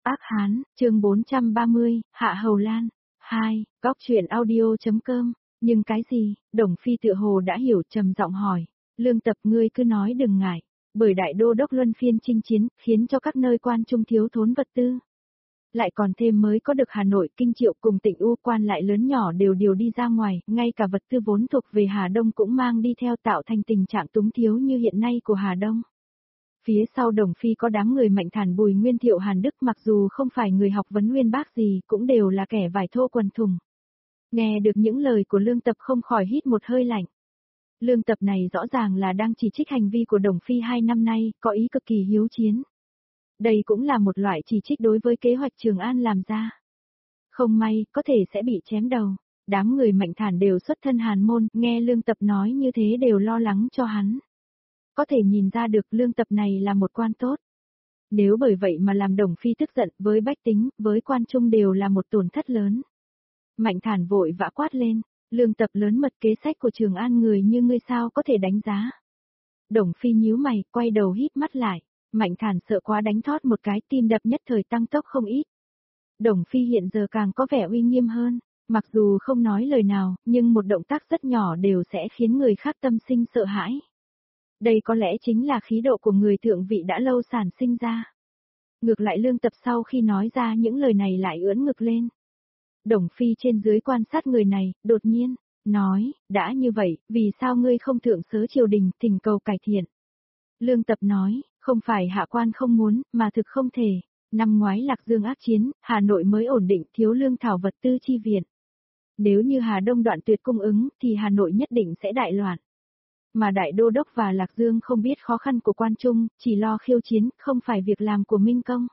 Ác Hán, chương 430, Hạ Hầu Lan. 2, góc truyện audio.com. Nhưng cái gì? Đồng Phi tựa hồ đã hiểu, trầm giọng hỏi. Lương Tập, ngươi cứ nói đừng ngại, bởi đại đô đốc luân phiên chinh chiến, khiến cho các nơi quan trung thiếu thốn vật tư. Lại còn thêm mới có được Hà Nội, Kinh Triệu cùng tỉnh U, quan lại lớn nhỏ đều điều đi ra ngoài, ngay cả vật tư vốn thuộc về Hà Đông cũng mang đi theo, tạo thành tình trạng túng thiếu như hiện nay của Hà Đông. Phía sau Đồng Phi có đám người Mạnh Thản, Bùi Nguyên, Thiệu Hàn Đức, mặc dù không phải người học vấn uyên bác gì, cũng đều là kẻ vải thô quần thùng. Nghe được những lời của Lương Tập không khỏi hít một hơi lạnh. Lương Tập này rõ ràng là đang chỉ trích hành vi của Đồng Phi 2 năm nay, có ý cực kỳ hiếu chiến. Đây cũng là một loại chỉ trích đối với kế hoạch Trường An làm ra. Không may, có thể sẽ bị chém đầu. Đám người Mạnh Thản đều xuất thân Hàn môn, nghe Lương Tập nói như thế đều lo lắng cho hắn. Có thể nhìn ra được Lương Tập này là một quan tốt. Nếu bởi vậy mà làm Đồng Phi tức giận, với bách tính, với quan trung đều là một tổn thất lớn. Mạnh Thản vội vã quát lên, Lương Tập, lớn mật kế sách của Trường An, người như ngươi sao có thể đánh giá. Đồng Phi nhíu mày, quay đầu híp mắt lại. Mạnh Thản sợ quá đánh thót một cái, tim đập nhất thời tăng tốc không ít. Đồng Phi hiện giờ càng có vẻ uy nghiêm hơn, mặc dù không nói lời nào, nhưng một động tác rất nhỏ đều sẽ khiến người khác tâm sinh sợ hãi. Đây có lẽ chính là khí độ của người thượng vị đã lâu sản sinh ra. Ngược lại Lương Tập sau khi nói ra những lời này lại ưỡn ngực lên. Đồng Phi trên dưới quan sát người này, đột nhiên, nói, đã như vậy, vì sao ngươi không thượng sớ triều đình, thỉnh cầu cải thiện. Lương Tập nói, không phải hạ quan không muốn, mà thực không thể. Năm ngoái Lạc Dương ác chiến, Hà Nội mới ổn định, thiếu lương thảo vật tư chi viện. Nếu như Hà Đông đoạn tuyệt cung ứng, thì Hà Nội nhất định sẽ đại loạn. Mà Đại Đô Đốc và Lạc Dương không biết khó khăn của quan trung, chỉ lo khiêu chiến, không phải việc làm của Minh Công.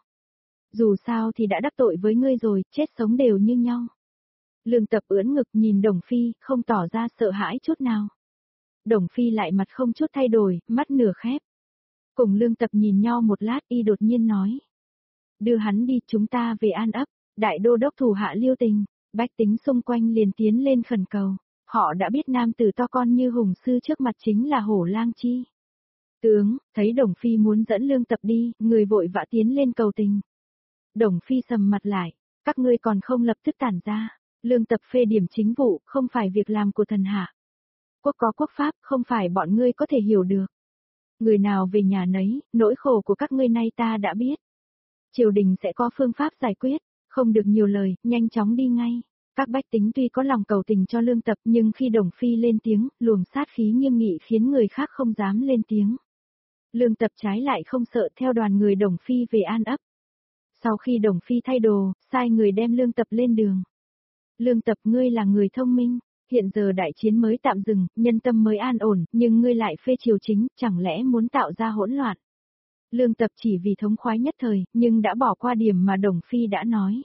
Dù sao thì đã đắc tội với ngươi rồi, chết sống đều như nhau. Lương Tập ưỡn ngực nhìn Đồng Phi, không tỏ ra sợ hãi chút nào. Đồng Phi lại mặt không chút thay đổi, mắt nửa khép. Cùng Lương Tập nhìn nhau một lát, y đột nhiên nói. Đưa hắn đi, chúng ta về An Ấp. Đại Đô Đốc thủ hạ Liêu Tình, bách tính xung quanh liền tiến lên khẩn cầu. Họ đã biết nam tử to con như hùng sư trước mặt chính là Hổ Lang Chi. Tướng, thấy Đồng Phi muốn dẫn Lương Tập đi, người vội vã tiến lên cầu tình. Đồng Phi sầm mặt lại, các ngươi còn không lập tức tản ra. Lương Tập phê điểm chính vụ, không phải việc làm của thần hạ. Quốc có quốc pháp, không phải bọn ngươi có thể hiểu được. Người nào về nhà nấy, nỗi khổ của các ngươi nay ta đã biết. Triều đình sẽ có phương pháp giải quyết, không được nhiều lời, nhanh chóng đi ngay. Các bách tính tuy có lòng cầu tình cho Lương Tập, nhưng khi Đồng Phi lên tiếng, luồng sát khí nghiêm nghị khiến người khác không dám lên tiếng. Lương Tập trái lại không sợ, theo đoàn người Đồng Phi về An Ấp. Sau khi Đồng Phi thay đồ, sai người đem Lương Tập lên đường. Lương Tập, ngươi là người thông minh, hiện giờ đại chiến mới tạm dừng, nhân tâm mới an ổn, nhưng ngươi lại phê triều chính, chẳng lẽ muốn tạo ra hỗn loạn. Lương Tập chỉ vì thống khoái nhất thời, nhưng đã bỏ qua điểm mà Đồng Phi đã nói.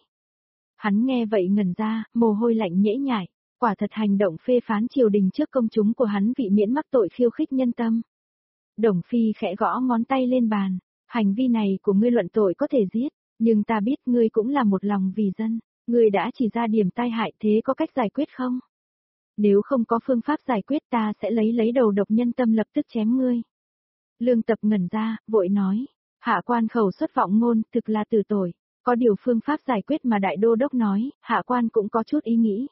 Hắn nghe vậy ngẩn ra, mồ hôi lạnh nhễ nhại, quả thật hành động phê phán triều đình trước công chúng của hắn vị miễn mắc tội khiêu khích nhân tâm. Đồng Phi khẽ gõ ngón tay lên bàn, hành vi này của ngươi luận tội có thể giết, nhưng ta biết ngươi cũng là một lòng vì dân, ngươi đã chỉ ra điểm tai hại, thế có cách giải quyết không? Nếu không có phương pháp giải quyết ta sẽ lấy đầu độc nhân tâm lập tức chém ngươi. Lương Tập ngẩn ra, vội nói, hạ quan khẩu xuất vọng ngôn, thực là tử tội. Có điều phương pháp giải quyết mà Đại Đô Đốc nói, hạ quan cũng có chút ý nghĩ.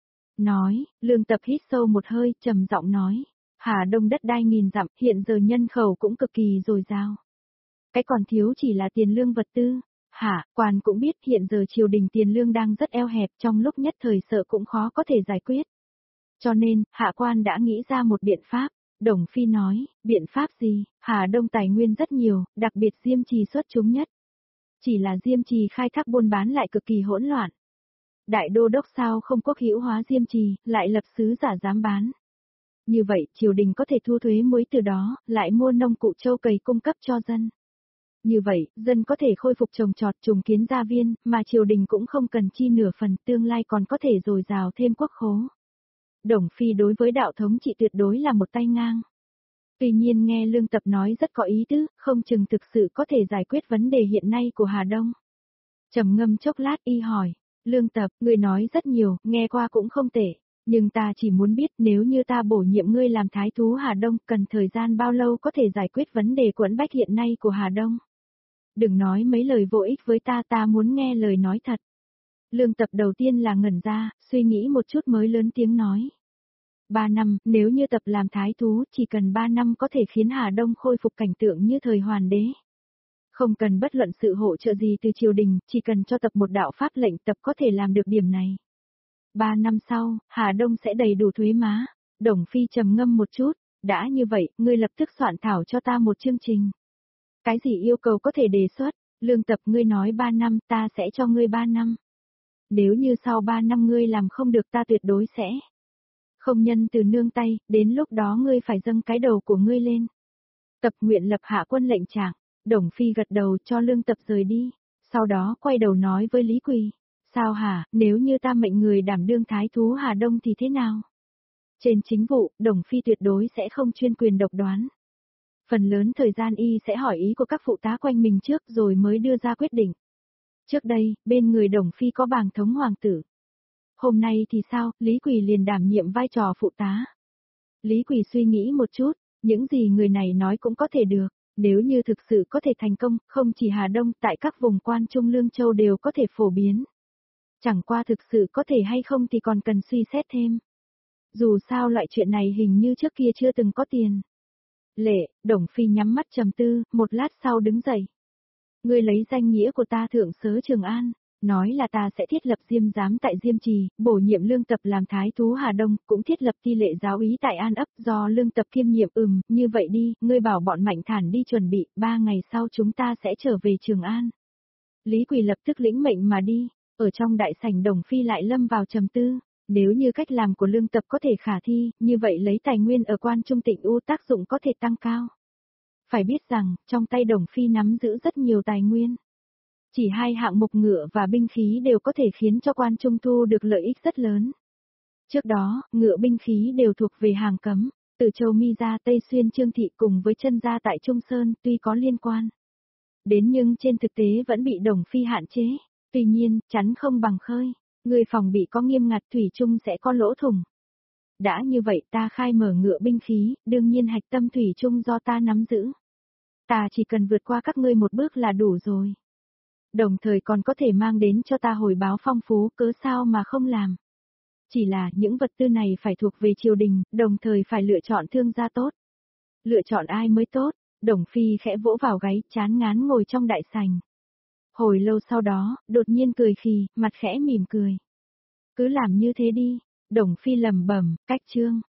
Nói, Lương Tập hít sâu một hơi, trầm giọng nói, Hà Đông đất đai nghìn dặm, hiện giờ nhân khẩu cũng cực kỳ dồi dào. Cái còn thiếu chỉ là tiền lương vật tư. Hạ quan cũng biết hiện giờ triều đình tiền lương đang rất eo hẹp, trong lúc nhất thời sợ cũng khó có thể giải quyết. Cho nên, hạ quan đã nghĩ ra một biện pháp. Đồng Phi nói, biện pháp gì? Hà Đông tài nguyên rất nhiều, đặc biệt Diêm Trì xuất chúng nhất. Chỉ là Diêm Trì khai thác buôn bán lại cực kỳ hỗn loạn. Đại Đô Đốc sao không quốc hữu hóa Diêm Trì, lại lập sứ giả dám bán. Như vậy, triều đình có thể thu thuế muối từ đó, lại mua nông cụ trâu cày cung cấp cho dân. Như vậy, dân có thể khôi phục trồng trọt, trùng kiến gia viên, mà triều đình cũng không cần chi nửa phần, tương lai còn có thể dồi dào thêm quốc khố. Đồng Phi đối với đạo thống trị tuyệt đối là một tay ngang. Tuy nhiên nghe Lương Tập nói rất có ý tứ, không chừng thực sự có thể giải quyết vấn đề hiện nay của Hà Đông. Trầm ngâm chốc lát y hỏi, Lương Tập, ngươi nói rất nhiều, nghe qua cũng không tệ, nhưng ta chỉ muốn biết nếu như ta bổ nhiệm ngươi làm thái thú Hà Đông, cần thời gian bao lâu có thể giải quyết vấn đề quẫn bách hiện nay của Hà Đông. Đừng nói mấy lời vô ích với ta muốn nghe lời nói thật. Lương Tập đầu tiên là ngẩn ra, suy nghĩ một chút mới lớn tiếng nói. 3 năm, nếu như Tập làm thái thú, chỉ cần 3 năm có thể khiến Hà Đông khôi phục cảnh tượng như thời Hoàn đế. Không cần bất luận sự hỗ trợ gì từ triều đình, chỉ cần cho Tập một đạo pháp lệnh Tập có thể làm được điểm này. 3 năm sau, Hà Đông sẽ đầy đủ thuế má. Đồng Phi trầm ngâm một chút, đã như vậy, ngươi lập tức soạn thảo cho ta một chương trình. Cái gì yêu cầu có thể đề xuất, Lương Tập ngươi nói 3 năm ta sẽ cho ngươi 3 năm. Nếu như sau 3 năm ngươi làm không được ta tuyệt đối sẽ. Không nhân từ nương tay, đến lúc đó ngươi phải dâng cái đầu của ngươi lên. Tập nguyện lập hạ quân lệnh trạng, Đồng Phi gật đầu cho Lương Tập rời đi, sau đó quay đầu nói với Lý Quỳ. Sao hả, nếu như ta mệnh người đảm đương thái thú Hà Đông thì thế nào? Trên chính vụ, Đồng Phi tuyệt đối sẽ không chuyên quyền độc đoán. Phần lớn thời gian y sẽ hỏi ý của các phụ tá quanh mình trước rồi mới đưa ra quyết định. Trước đây, bên người Đồng Phi có bàng thống hoàng tử. Hôm nay thì sao, Lý Quỳ liền đảm nhiệm vai trò phụ tá. Lý Quỳ suy nghĩ một chút, những gì người này nói cũng có thể được, nếu như thực sự có thể thành công, không chỉ Hà Đông, tại các vùng quan Trung Lương Châu đều có thể phổ biến. Chẳng qua thực sự có thể hay không thì còn cần suy xét thêm. Dù sao loại chuyện này hình như trước kia chưa từng có tiền. Lệ, Đồng Phi nhắm mắt trầm tư, một lát sau đứng dậy. Ngươi lấy danh nghĩa của ta thượng sớ Trường An, nói là ta sẽ thiết lập Diêm giám tại Diêm Trì, bổ nhiệm Lương Tập làm thái thú Hà Đông, cũng thiết lập ti lệ giáo úy tại An Ấp do Lương Tập kiêm nhiệm. Như vậy đi, ngươi bảo bọn Mạnh Thản đi chuẩn bị, 3 ngày sau chúng ta sẽ trở về Trường An. Lý Quỳ lập tức lĩnh mệnh mà đi, ở trong đại sảnh Đồng Phi lại lâm vào trầm tư. Nếu như cách làm của Lương Tập có thể khả thi, như vậy lấy tài nguyên ở quan trung Tịnh U tác dụng có thể tăng cao. Phải biết rằng, trong tay Đồng Phi nắm giữ rất nhiều tài nguyên. Chỉ 2 hạng mục ngựa và binh khí đều có thể khiến cho quan trung thu được lợi ích rất lớn. Trước đó, ngựa binh khí đều thuộc về hàng cấm, từ Châu Mi ra Tây Xuyên Trương Thị cùng với chân gia tại Trung Sơn tuy có liên quan. Đến nhưng trên thực tế vẫn bị Đồng Phi hạn chế, tuy nhiên, chắn không bằng khơi. Người phòng bị có nghiêm ngặt thủy chung sẽ có lỗ thủng. Đã như vậy ta khai mở ngựa binh khí, đương nhiên hạch tâm thủy chung do ta nắm giữ. Ta chỉ cần vượt qua các ngươi một bước là đủ rồi. Đồng thời còn có thể mang đến cho ta hồi báo phong phú, cớ sao mà không làm. Chỉ là những vật tư này phải thuộc về triều đình, đồng thời phải lựa chọn thương gia tốt. Lựa chọn ai mới tốt, Đồng Phi khẽ vỗ vào gáy, chán ngán ngồi trong đại sảnh. Hồi lâu sau đó, đột nhiên cười khì, mặt khẽ mỉm cười. Cứ làm như thế đi, Đồng Phi lẩm bẩm, cách chương.